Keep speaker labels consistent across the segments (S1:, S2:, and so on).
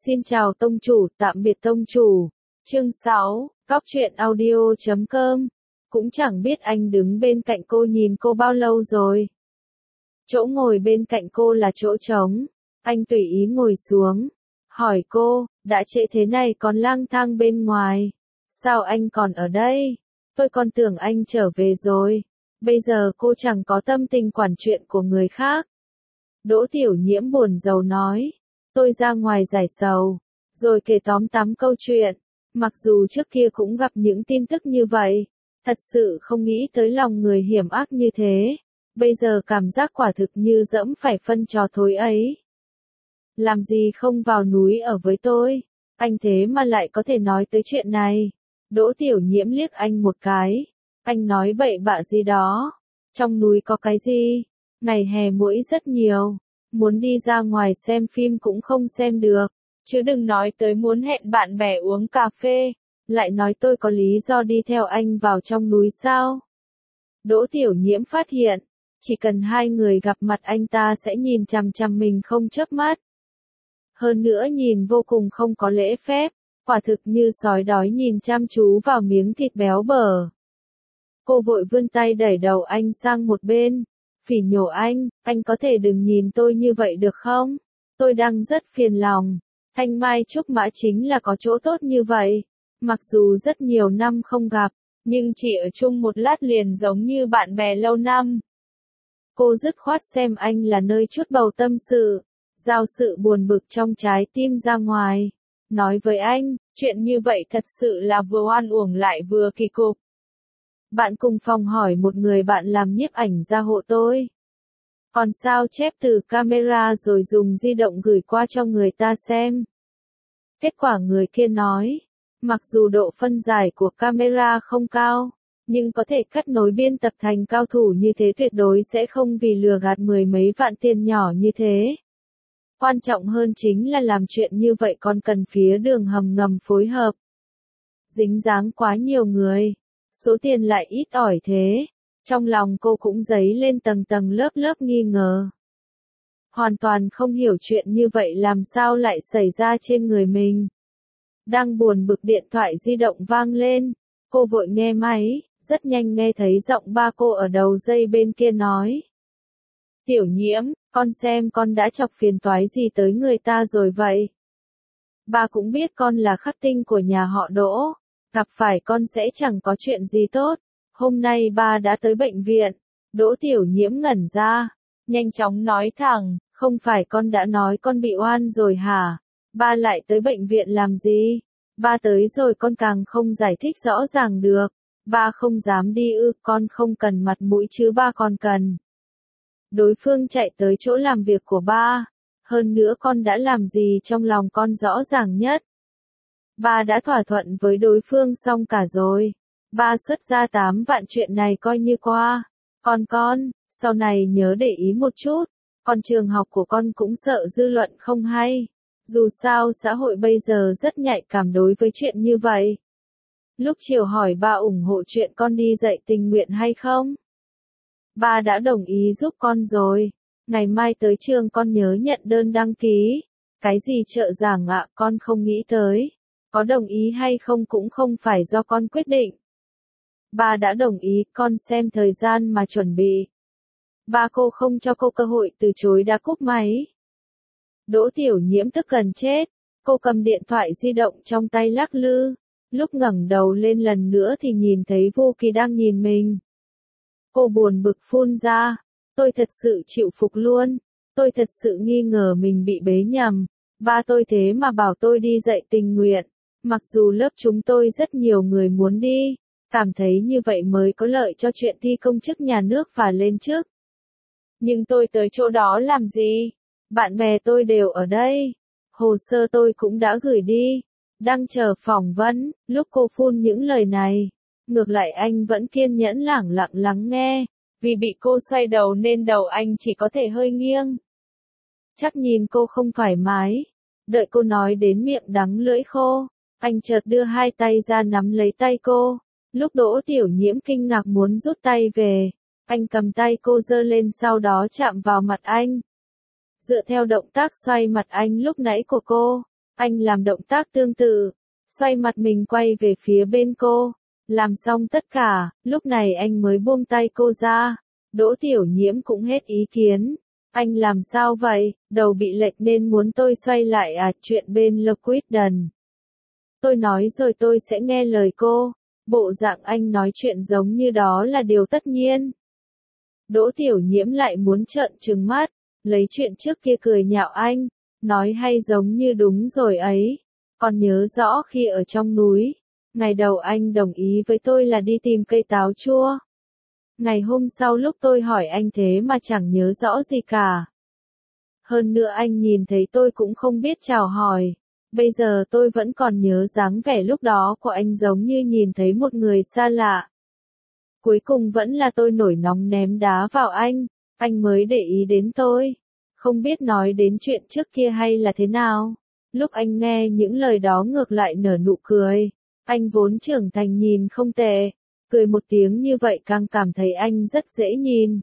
S1: Xin chào tông chủ, tạm biệt tông chủ. Chương 6, Cóc truyện audio.com. Cũng chẳng biết anh đứng bên cạnh cô nhìn cô bao lâu rồi. Chỗ ngồi bên cạnh cô là chỗ trống. Anh tùy ý ngồi xuống. Hỏi cô, đã trễ thế này còn lang thang bên ngoài. Sao anh còn ở đây? Tôi còn tưởng anh trở về rồi. Bây giờ cô chẳng có tâm tình quản chuyện của người khác. Đỗ Tiểu Nhiễm buồn rầu nói. Tôi ra ngoài giải sầu. Rồi kể tóm tắm câu chuyện. Mặc dù trước kia cũng gặp những tin tức như vậy. Thật sự không nghĩ tới lòng người hiểm ác như thế. Bây giờ cảm giác quả thực như dẫm phải phân trò thối ấy. Làm gì không vào núi ở với tôi? Anh thế mà lại có thể nói tới chuyện này. Đỗ Tiểu Nhiễm liếc anh một cái. Anh nói bậy bạ gì đó. Trong núi có cái gì? Ngày hè muỗi rất nhiều. Muốn đi ra ngoài xem phim cũng không xem được. Chứ đừng nói tới muốn hẹn bạn bè uống cà phê. Lại nói tôi có lý do đi theo anh vào trong núi sao? Đỗ Tiểu Nhiễm phát hiện. Chỉ cần hai người gặp mặt anh ta sẽ nhìn chằm chằm mình không chớp mắt. Hơn nữa nhìn vô cùng không có lễ phép. Quả thực như sói đói nhìn chăm chú vào miếng thịt béo bở. Cô vội vươn tay đẩy đầu anh sang một bên. Phỉ nhổ anh có thể đừng nhìn tôi như vậy được không? Tôi đang rất phiền lòng. Thanh Mai Trúc Mã chính là có chỗ tốt như vậy. Mặc dù rất nhiều năm không gặp, nhưng chỉ ở chung một lát liền giống như bạn bè lâu năm. Cô dứt khoát xem anh là nơi chút bầu tâm sự, giao sự buồn bực trong trái tim ra ngoài. Nói với anh, chuyện như vậy thật sự là vừa oan uổng lại vừa kỳ cục. Bạn cùng phòng hỏi một người bạn làm nhiếp ảnh ra hộ tôi. Còn sao chép từ camera rồi dùng di động gửi qua cho người ta xem. Kết quả người kia nói, mặc dù độ phân giải của camera không cao, nhưng có thể cắt nối biên tập thành cao thủ như thế tuyệt đối sẽ không vì lừa gạt mười mấy vạn tiền nhỏ như thế. Quan trọng hơn chính là làm chuyện như vậy còn cần phía đường hầm ngầm phối hợp. Dính dáng quá nhiều người, số tiền lại ít ỏi thế. Trong lòng cô cũng dấy lên tầng tầng lớp lớp nghi ngờ. Hoàn toàn không hiểu chuyện như vậy làm sao lại xảy ra trên người mình. Đang buồn bực điện thoại di động vang lên. Cô vội nghe máy, rất nhanh nghe thấy giọng ba cô ở đầu dây bên kia nói. Tiểu Nhiễm, con xem con đã chọc phiền toái gì tới người ta rồi vậy? Ba cũng biết con là khắc tinh của nhà họ Đỗ. Gặp phải con sẽ chẳng có chuyện gì tốt. Hôm nay ba đã tới bệnh viện. Đỗ Tiểu Nhiễm ngẩn ra. Nhanh chóng nói thẳng, không phải con đã nói con bị oan rồi hả? Ba lại tới bệnh viện làm gì? Ba tới rồi con càng không giải thích rõ ràng được. Ba không dám đi con không cần mặt mũi chứ ba còn cần. Đối phương chạy tới chỗ làm việc của ba. Hơn nữa con đã làm gì trong lòng con rõ ràng nhất. Ba đã thỏa thuận với đối phương xong cả rồi. Ba xuất ra 8 vạn chuyện này coi như qua. Còn con, sau này nhớ để ý một chút. Còn trường học của con cũng sợ dư luận không hay. Dù sao xã hội bây giờ rất nhạy cảm đối với chuyện như vậy. Lúc chiều hỏi ba ủng hộ chuyện con đi dạy tình nguyện hay không? Ba đã đồng ý giúp con rồi. Ngày mai tới trường con nhớ nhận đơn đăng ký. Cái gì trợ giảng ạ con không nghĩ tới. Có đồng ý hay không cũng không phải do con quyết định. Ba đã đồng ý, con xem thời gian mà chuẩn bị. Ba cô không cho cô cơ hội từ chối đã cúp máy. Đỗ Tiểu Nhiễm tức gần chết. Cô cầm điện thoại di động trong tay lắc lư. Lúc ngẩng đầu lên lần nữa thì nhìn thấy Vô Kỳ đang nhìn mình. Cô buồn bực phun ra. Tôi thật sự chịu phục luôn. Tôi thật sự nghi ngờ mình bị bế nhầm. Ba tôi thế mà bảo tôi đi dạy tình nguyện. Mặc dù lớp chúng tôi rất nhiều người muốn đi. Cảm thấy như vậy mới có lợi cho chuyện thi công chức nhà nước và lên chức. Nhưng tôi tới chỗ đó làm gì? Bạn bè tôi đều ở đây. Hồ sơ tôi cũng đã gửi đi. Đang chờ phỏng vấn. Lúc cô phun những lời này. Ngược lại anh vẫn kiên nhẫn lẳng lặng lắng nghe. Vì bị cô xoay đầu nên đầu anh chỉ có thể hơi nghiêng. Chắc nhìn cô không thoải mái. Đợi cô nói đến miệng đắng lưỡi khô. Anh chợt đưa hai tay ra nắm lấy tay cô. Lúc Đỗ Tiểu Nhiễm kinh ngạc muốn rút tay về. Anh cầm tay cô giơ lên sau đó chạm vào mặt anh. Dựa theo động tác xoay mặt anh lúc nãy của cô. Anh làm động tác tương tự, xoay mặt mình quay về phía bên cô. Làm xong tất cả, lúc này anh mới buông tay cô ra. Đỗ Tiểu Nhiễm cũng hết ý kiến. Anh làm sao vậy, đầu bị lệch nên muốn tôi xoay lại à, chuyện bên Liquidden. Tôi nói rồi tôi sẽ nghe lời cô. Bộ dạng anh nói chuyện giống như đó là điều tất nhiên. Đỗ Tiểu Nhiễm lại muốn trợn trừng mắt, lấy chuyện trước kia cười nhạo anh, nói hay giống như đúng rồi ấy. Còn nhớ rõ khi ở trong núi, ngày đầu anh đồng ý với tôi là đi tìm cây táo chua. Ngày hôm sau lúc tôi hỏi anh thế mà chẳng nhớ rõ gì cả. Hơn nữa anh nhìn thấy tôi cũng không biết chào hỏi. Bây giờ tôi vẫn còn nhớ dáng vẻ lúc đó của anh giống như nhìn thấy một người xa lạ. Cuối cùng vẫn là tôi nổi nóng ném đá vào anh mới để ý đến tôi. Không biết nói đến chuyện trước kia hay là thế nào. Lúc anh nghe những lời đó ngược lại nở nụ cười. Anh vốn trưởng thành nhìn không tệ. Cười một tiếng như vậy càng cảm thấy anh rất dễ nhìn.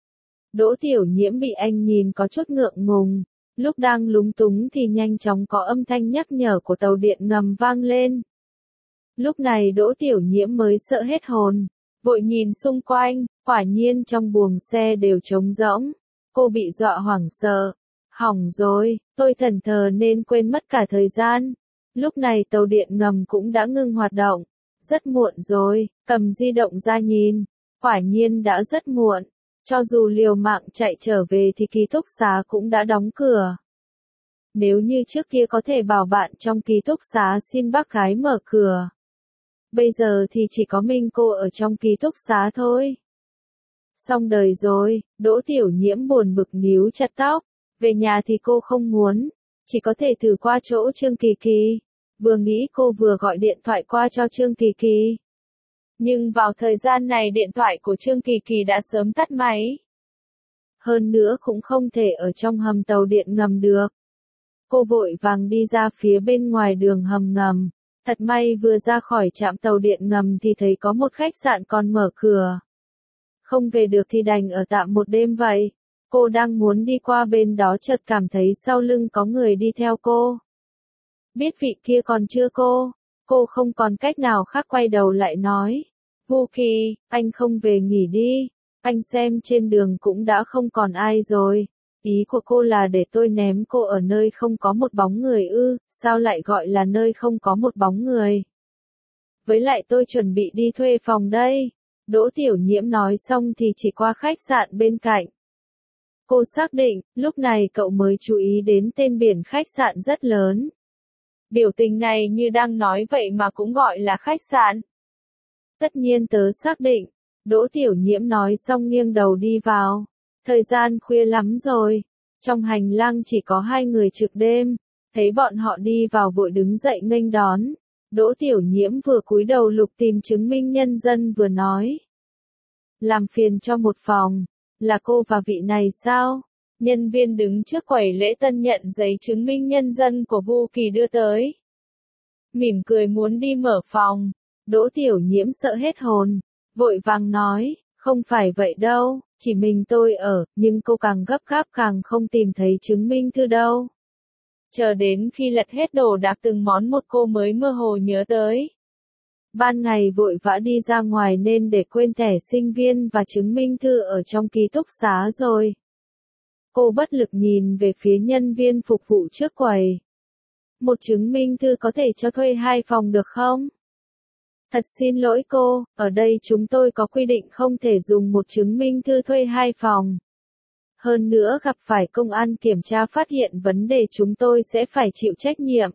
S1: Đỗ Tiểu Nhiễm bị anh nhìn có chút ngượng ngùng. Lúc đang lúng túng thì nhanh chóng có âm thanh nhắc nhở của tàu điện ngầm vang lên. Lúc này Đỗ Tiểu Nhiễm mới sợ hết hồn. Vội nhìn xung quanh, quả nhiên trong buồng xe đều trống rỗng. Cô bị dọa hoảng sợ. Hỏng rồi, tôi thẫn thờ nên quên mất cả thời gian. Lúc này tàu điện ngầm cũng đã ngưng hoạt động. Rất muộn rồi, cầm di động ra nhìn. Quả nhiên đã rất muộn. Cho dù liều mạng chạy trở về thì ký túc xá cũng đã đóng cửa. Nếu như trước kia có thể bảo bạn trong ký túc xá xin bác gái mở cửa. Bây giờ thì chỉ có mình cô ở trong ký túc xá thôi. Xong đời rồi, Đỗ Tiểu Nhiễm buồn bực níu chặt tóc. Về nhà thì cô không muốn, chỉ có thể thử qua chỗ Trương Kỳ Kỳ. Vừa nghĩ cô vừa gọi điện thoại qua cho Trương Kỳ Kỳ. Nhưng vào thời gian này điện thoại của Trương Kỳ Kỳ đã sớm tắt máy. Hơn nữa cũng không thể ở trong hầm tàu điện ngầm được. Cô vội vàng đi ra phía bên ngoài đường hầm ngầm. Thật may vừa ra khỏi trạm tàu điện ngầm thì thấy có một khách sạn còn mở cửa. Không về được thì đành ở tạm một đêm vậy. Cô đang muốn đi qua bên đó chợt cảm thấy sau lưng có người đi theo cô. Biết vị kia còn chưa cô không còn cách nào khác quay đầu lại nói. Vu Kỳ, anh không về nghỉ đi, anh xem trên đường cũng đã không còn ai rồi. Ý của cô là để tôi ném cô ở nơi không có một bóng người ư, sao lại gọi là nơi không có một bóng người? Với lại tôi chuẩn bị đi thuê phòng đây. Đỗ Tiểu Nhiễm nói xong thì chỉ qua khách sạn bên cạnh. Cô xác định, lúc này cậu mới chú ý đến tên biển khách sạn rất lớn. Biểu tình này như đang nói vậy mà cũng gọi là khách sạn. Tất nhiên tớ xác định. Đỗ Tiểu Nhiễm nói xong nghiêng đầu đi vào. Thời gian khuya lắm rồi. Trong hành lang chỉ có 2 người trực đêm. Thấy bọn họ đi vào vội đứng dậy nghênh đón. Đỗ Tiểu Nhiễm vừa cúi đầu lục tìm chứng minh nhân dân vừa nói. Làm phiền cho một phòng. Là cô và vị này sao? Nhân viên đứng trước quầy lễ tân nhận giấy chứng minh nhân dân của Vu Kỳ đưa tới. Mỉm cười muốn đi mở phòng. Đỗ Tiểu Nhiễm sợ hết hồn. Vội vàng nói, không phải vậy đâu, chỉ mình tôi ở, nhưng cô càng gấp gáp càng không tìm thấy chứng minh thư đâu. Chờ đến khi lật hết đồ đạc từng món một cô mới mơ hồ nhớ tới. Ban ngày vội vã đi ra ngoài nên để quên thẻ sinh viên và chứng minh thư ở trong ký túc xá rồi. Cô bất lực nhìn về phía nhân viên phục vụ trước quầy. Một chứng minh thư có thể cho thuê 2 phòng được không? Thật xin lỗi cô, ở đây chúng tôi có quy định không thể dùng một chứng minh thư thuê 2 phòng. Hơn nữa gặp phải công an kiểm tra phát hiện vấn đề chúng tôi sẽ phải chịu trách nhiệm.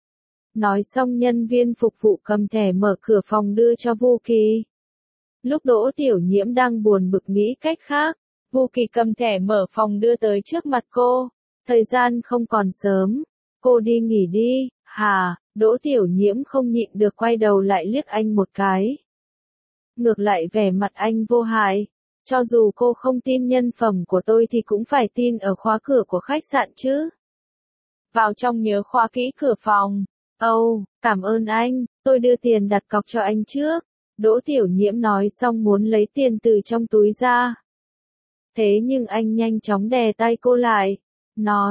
S1: Nói xong nhân viên phục vụ cầm thẻ mở cửa phòng đưa cho Vu Kỳ. Lúc Đỗ Tiểu Nhiễm đang buồn bực nghĩ cách khác, Vu Kỳ cầm thẻ mở phòng đưa tới trước mặt cô. Thời gian không còn sớm, cô đi nghỉ đi, hả? Đỗ Tiểu Nhiễm không nhịn được quay đầu lại liếc anh một cái. Ngược lại vẻ mặt anh vô hại. Cho dù cô không tin nhân phẩm của tôi thì cũng phải tin ở khóa cửa của khách sạn chứ. Vào trong nhớ khóa kỹ cửa phòng. Cảm ơn anh, tôi đưa tiền đặt cọc cho anh trước. Đỗ Tiểu Nhiễm nói xong muốn lấy tiền từ trong túi ra. Thế nhưng anh nhanh chóng đè tay cô lại. Nói,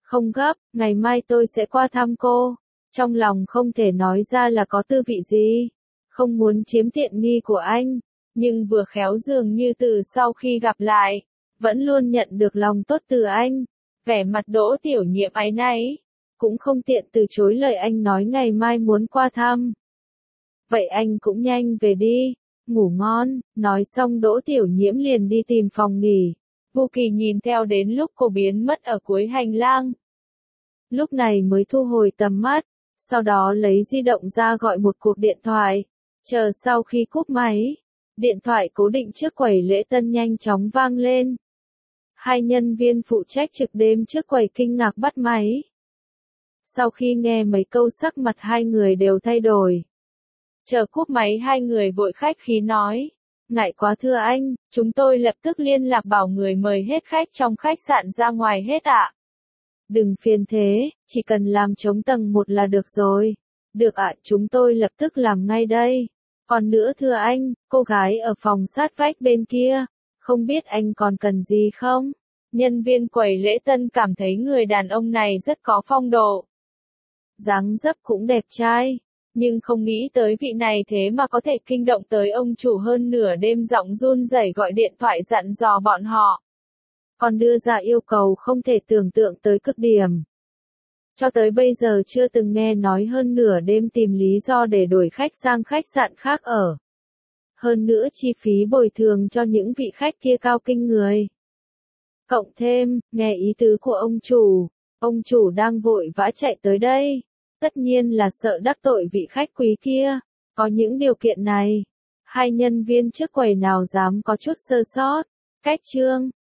S1: Không gấp, ngày mai tôi sẽ qua thăm cô. Trong lòng không thể nói ra là có tư vị gì. Không muốn chiếm tiện nghi của anh. Nhưng vừa khéo dường như từ sau khi gặp lại, vẫn luôn nhận được lòng tốt từ anh. Vẻ mặt Đỗ Tiểu Nhiệm áy náy. Cũng không tiện từ chối lời anh nói ngày mai muốn qua thăm. Vậy anh cũng nhanh về đi. Ngủ ngon, nói xong Đỗ Tiểu Nhiễm liền đi tìm phòng nghỉ. Vu Kỳ nhìn theo đến lúc cô biến mất ở cuối hành lang. Lúc này mới thu hồi tầm mắt, sau đó lấy di động ra gọi một cuộc điện thoại. Chờ sau khi cúp máy, điện thoại cố định trước quầy lễ tân nhanh chóng vang lên. Hai nhân viên phụ trách trực đêm trước quầy kinh ngạc bắt máy. Sau khi nghe mấy câu sắc mặt hai người đều thay đổi. Chờ cúp máy hai người vội khách khí nói. Ngại quá thưa anh, chúng tôi lập tức liên lạc bảo người mời hết khách trong khách sạn ra ngoài hết ạ. Đừng phiền thế, chỉ cần làm trống tầng 1 là được rồi. Được ạ, chúng tôi lập tức làm ngay đây. Còn nữa thưa anh, cô gái ở phòng sát vách bên kia, không biết anh còn cần gì không? Nhân viên quầy lễ tân cảm thấy người đàn ông này rất có phong độ. Dáng dấp cũng đẹp trai. Nhưng không nghĩ tới vị này thế mà có thể kinh động tới ông chủ hơn nửa đêm giọng run rẩy gọi điện thoại dặn dò bọn họ. Còn đưa ra yêu cầu không thể tưởng tượng tới cực điểm. Cho tới bây giờ chưa từng nghe nói hơn nửa đêm tìm lý do để đổi khách sang khách sạn khác ở. Hơn nữa chi phí bồi thường cho những vị khách kia cao kinh người. Cộng thêm, nghe ý tứ của ông chủ đang vội vã chạy tới đây. Tất nhiên là sợ đắc tội vị khách quý kia. Có những điều kiện này, hai nhân viên trước quầy nào dám có chút sơ sót. Cách chương